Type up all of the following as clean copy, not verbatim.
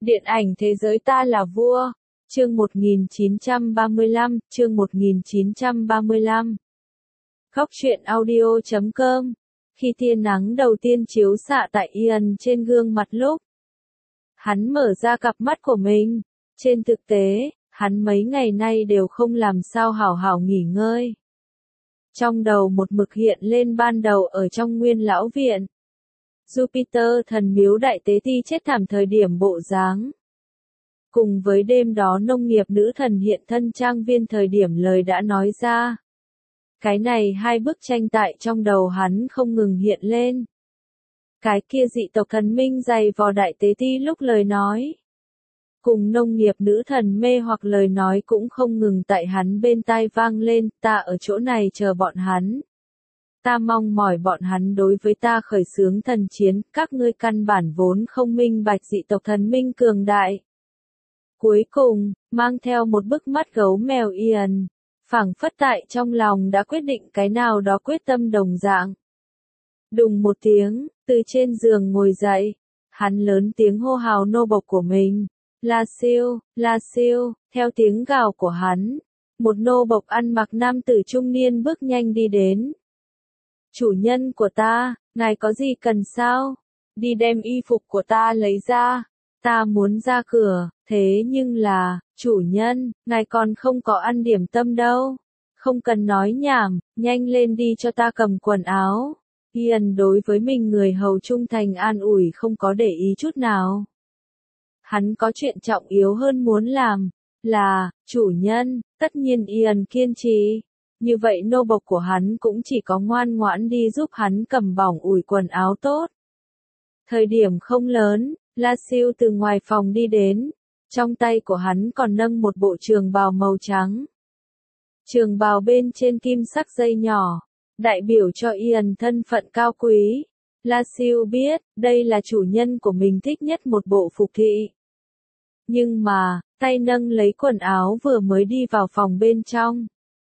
Điện ảnh thế giới ta là vua. Chương 1935, chương 1935. Góc truyện audio.com. Khi tia nắng đầu tiên chiếu xạ tại Ian trên gương mặt lúc hắn mở ra cặp mắt của mình, trên thực tế, hắn mấy ngày nay đều không làm sao hảo hảo nghỉ ngơi. Trong đầu một mực hiện lên ban đầu ở trong Nguyên Lão Viện. Jupiter thần miếu đại tế ti chết thảm thời điểm bộ dáng. Cùng với đêm đó nông nghiệp nữ thần hiện thân trang viên thời điểm lời đã nói ra. Cái này hai bức tranh tại trong đầu hắn không ngừng hiện lên. Cái kia dị tộc thần minh dày vò đại tế ti lúc lời nói. Cùng nông nghiệp nữ thần mê hoặc lời nói cũng không ngừng tại hắn bên tai vang lên, ta ở chỗ này chờ bọn hắn. Ta mong mỏi bọn hắn đối với ta khởi xướng thần chiến, các ngươi căn bản vốn không minh bạch dị tộc thần minh cường đại. Cuối cùng, mang theo một bức mắt gấu mèo Ian, phảng phất tại trong lòng đã quyết định cái nào đó quyết tâm đồng dạng. Đùng một tiếng, từ trên giường ngồi dậy, hắn lớn tiếng hô hào nô bộc của mình. La siêu, theo tiếng gào của hắn, một nô bộc ăn mặc nam tử trung niên bước nhanh đi đến. Chủ nhân của ta, ngài có gì cần sao? Đi đem y phục của ta lấy ra, ta muốn ra cửa, thế nhưng là, chủ nhân, ngài còn không có ăn điểm tâm đâu. Không cần nói nhảm, nhanh lên đi cho ta cầm quần áo. Ian đối với mình người hầu trung thành an ủi không có để ý chút nào. Hắn có chuyện trọng yếu hơn muốn làm, là, chủ nhân, tất nhiên Ian kiên trì. Như vậy nô bộc của hắn cũng chỉ có ngoan ngoãn đi giúp hắn cầm bỏng ủi quần áo tốt. Thời điểm không lớn, La Siêu từ ngoài phòng đi đến, trong tay của hắn còn nâng một bộ trường bào màu trắng. Trường bào bên trên kim sắc dây nhỏ, đại biểu cho Ian thân phận cao quý. La Siêu biết, đây là chủ nhân của mình thích nhất một bộ phục thị. Nhưng mà, tay nâng lấy quần áo vừa mới đi vào phòng bên trong.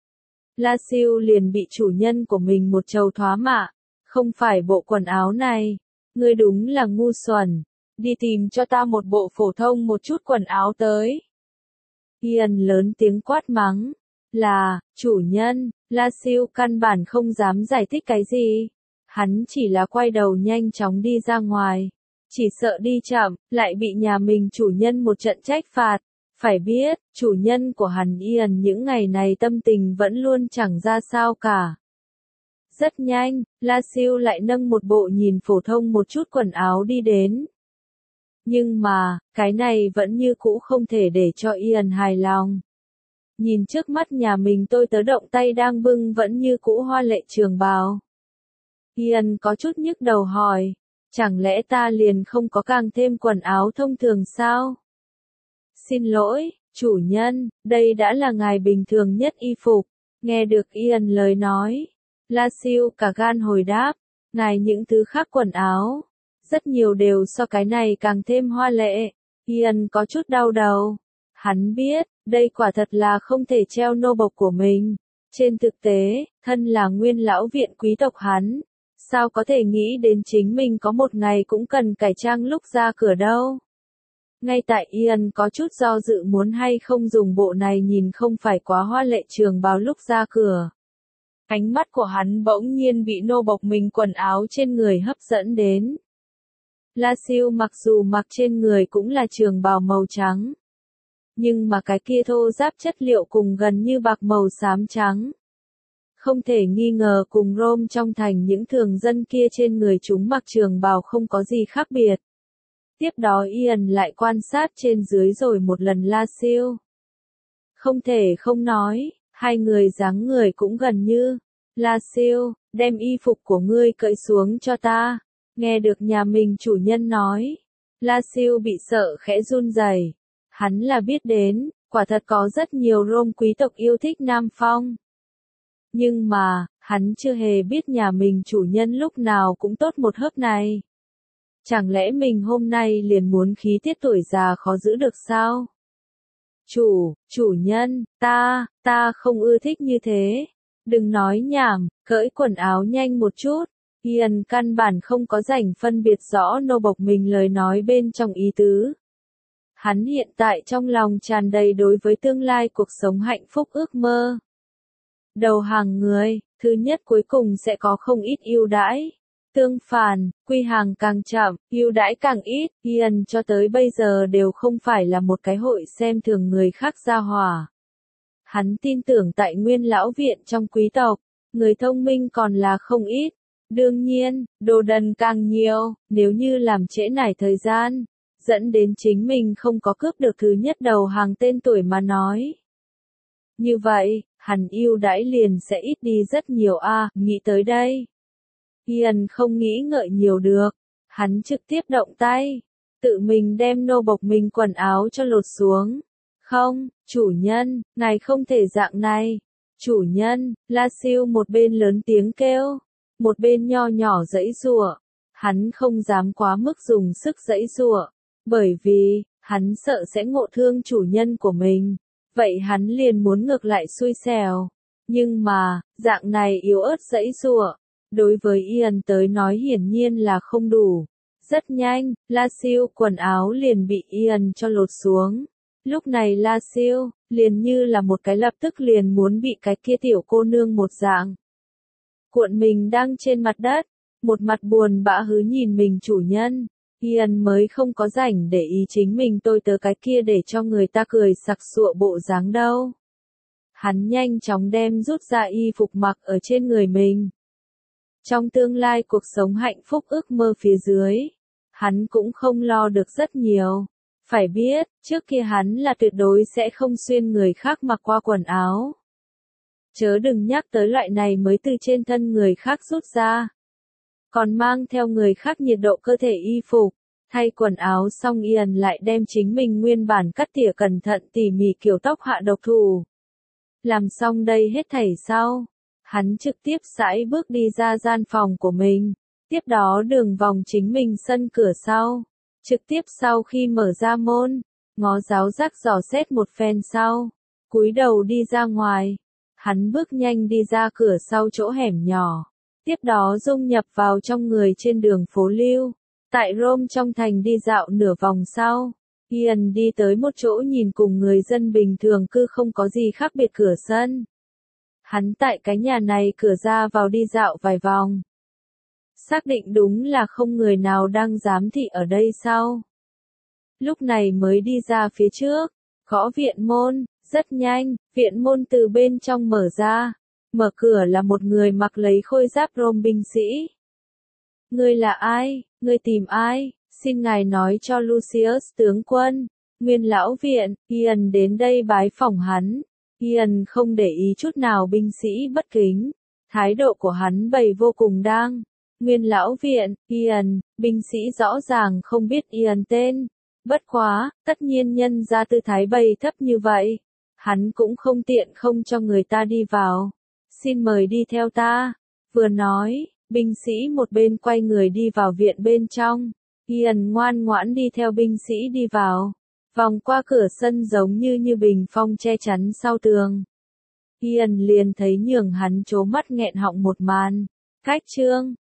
La Siêu liền bị chủ nhân của mình một trầu thoá mạ, không phải bộ quần áo này, ngươi đúng là ngu xuẩn, đi tìm cho ta một bộ phổ thông một chút quần áo tới. Ian lớn tiếng quát mắng, là, chủ nhân, La Siêu căn bản không dám giải thích cái gì, hắn chỉ là quay đầu nhanh chóng đi ra ngoài, chỉ sợ đi chậm, lại bị nhà mình chủ nhân một trận trách phạt. Phải biết, chủ nhân của hắn Ian những ngày này tâm tình vẫn luôn chẳng ra sao cả. Rất nhanh, La Siêu lại nâng một bộ nhìn phổ thông một chút quần áo đi đến. Nhưng mà, cái này vẫn như cũ không thể để cho Ian hài lòng. Nhìn trước mắt nhà mình tôi tớ động tay đang bưng vẫn như cũ hoa lệ trường bào. Ian có chút nhức đầu hỏi, chẳng lẽ ta liền không có càng thêm quần áo thông thường sao? Xin lỗi, chủ nhân, đây đã là ngài bình thường nhất y phục. Nghe được Ian lời nói, La Siêu cả gan hồi đáp, ngài những thứ khác quần áo, rất nhiều đều so cái này càng thêm hoa lệ. Ian có chút đau đầu. Hắn biết, đây quả thật là không thể treo nô bộc của mình. Trên thực tế, thân là Nguyên Lão Viện quý tộc hắn, sao có thể nghĩ đến chính mình có một ngày cũng cần cải trang lúc ra cửa đâu. Ngay tại Ian có chút do dự muốn hay không dùng bộ này nhìn không phải quá hoa lệ trường bào lúc ra cửa. Ánh mắt của hắn bỗng nhiên bị nô bộc mình quần áo trên người hấp dẫn đến. La Siêu mặc dù mặc trên người cũng là trường bào màu trắng. Nhưng mà cái kia thô ráp chất liệu cùng gần như bạc màu xám trắng. Không thể nghi ngờ cùng Rome trong thành những thường dân kia trên người chúng mặc trường bào không có gì khác biệt. Tiếp đó Ian lại quan sát trên dưới rồi một lần La Siêu. Không thể không nói, hai người dáng người cũng gần như. La Siêu, đem y phục của ngươi cởi xuống cho ta. Nghe được nhà mình chủ nhân nói. La Siêu bị sợ khẽ run rẩy. Hắn là biết đến, quả thật có rất nhiều Rome quý tộc yêu thích Nam Phong. Nhưng mà, hắn chưa hề biết nhà mình chủ nhân lúc nào cũng tốt một hớp này. Chẳng lẽ mình hôm nay liền muốn khí tiết tuổi già khó giữ được sao? Chủ nhân, ta không ưa thích như thế. Đừng nói nhảm, cởi quần áo nhanh một chút. Ian căn bản không có rảnh phân biệt rõ nô bộc mình lời nói bên trong ý tứ. Hắn hiện tại trong lòng tràn đầy đối với tương lai cuộc sống hạnh phúc ước mơ. Đầu hàng người, thứ nhất cuối cùng sẽ có không ít ưu đãi. Tương phản, quy hàng càng chậm, ưu đãi càng ít, Ian cho tới bây giờ đều không phải là một cái hội xem thường người khác gia hỏa. Hắn tin tưởng tại Nguyên lão viện trong quý tộc, người thông minh còn là không ít. Đương nhiên, đồ đần càng nhiều, nếu như làm trễ nải thời gian, dẫn đến chính mình không có cướp được thứ nhất đầu hàng tên tuổi mà nói. Như vậy, hắn ưu đãi liền sẽ ít đi rất nhiều nghĩ tới đây. Ian không nghĩ ngợi nhiều được, hắn trực tiếp động tay, tự mình đem nô bộc mình quần áo cho lột xuống. Không, chủ nhân, ngài không thể dạng này. Chủ nhân, La Siêu một bên lớn tiếng kêu, một bên nho nhỏ giãy giụa. Hắn không dám quá mức dùng sức giãy giụa, bởi vì, hắn sợ sẽ ngộ thương chủ nhân của mình. Vậy hắn liền muốn ngược lại xui xẻo. Nhưng mà, dạng này yếu ớt giãy giụa, đối với Ian tới nói hiển nhiên là không đủ. Rất nhanh, La Siêu quần áo liền bị Ian cho lột xuống. Lúc này La Siêu, liền như là một cái lập tức liền muốn bị cái kia tiểu cô nương một dạng. Cuộn mình đang trên mặt đất, một mặt buồn bã hứ nhìn mình chủ nhân. Ian mới không có rảnh để ý chính mình tôi tớ cái kia để cho người ta cười sặc sụa bộ dáng đâu. Hắn nhanh chóng đem rút ra y phục mặc ở trên người mình. Trong tương lai cuộc sống hạnh phúc ước mơ phía dưới, hắn cũng không lo được rất nhiều. Phải biết, trước kia hắn là tuyệt đối sẽ không xuyên người khác mặc qua quần áo. Chớ đừng nhắc tới loại này mới từ trên thân người khác rút ra. Còn mang theo người khác nhiệt độ cơ thể y phục, thay quần áo xong Ian lại đem chính mình nguyên bản cắt tỉa cẩn thận tỉ mỉ kiểu tóc hạ độc thủ. Làm xong đây hết thảy sau, hắn trực tiếp sải bước đi ra gian phòng của mình, tiếp đó đường vòng chính mình sân cửa sau. Trực tiếp sau khi mở ra môn, ngó giáo giác dò xét một phen sau, cúi đầu đi ra ngoài. Hắn bước nhanh đi ra cửa sau chỗ hẻm nhỏ, tiếp đó dung nhập vào trong người trên đường phố lưu. Tại Rome trong thành đi dạo nửa vòng sau, Ian đi tới một chỗ nhìn cùng người dân bình thường cư không có gì khác biệt cửa sân. Hắn tại cái nhà này cửa ra vào đi dạo vài vòng. Xác định đúng là không người nào đang giám thị ở đây sau. Lúc này mới đi ra phía trước, gõ viện môn, rất nhanh, viện môn từ bên trong mở ra. Mở cửa là một người mặc lấy khôi giáp Rome binh sĩ. Ngươi là ai? Ngươi tìm ai? Xin ngài nói cho Lucius tướng quân. Nguyên lão viện, Ian đến đây bái phỏng hắn. Ian không để ý chút nào binh sĩ bất kính. Thái độ của hắn bày vô cùng đang. Nguyên lão viện, Ian, binh sĩ rõ ràng không biết Ian tên. Bất quá, tất nhiên nhân ra tư thái bày thấp như vậy. Hắn cũng không tiện không cho người ta đi vào. Xin mời đi theo ta. Vừa nói, binh sĩ một bên quay người đi vào viện bên trong. Ian ngoan ngoãn đi theo binh sĩ đi vào. Vòng qua cửa sân giống như bình phong che chắn sau tường. Ian liền thấy nhường hắn trố mắt nghẹn họng một màn. Cách chương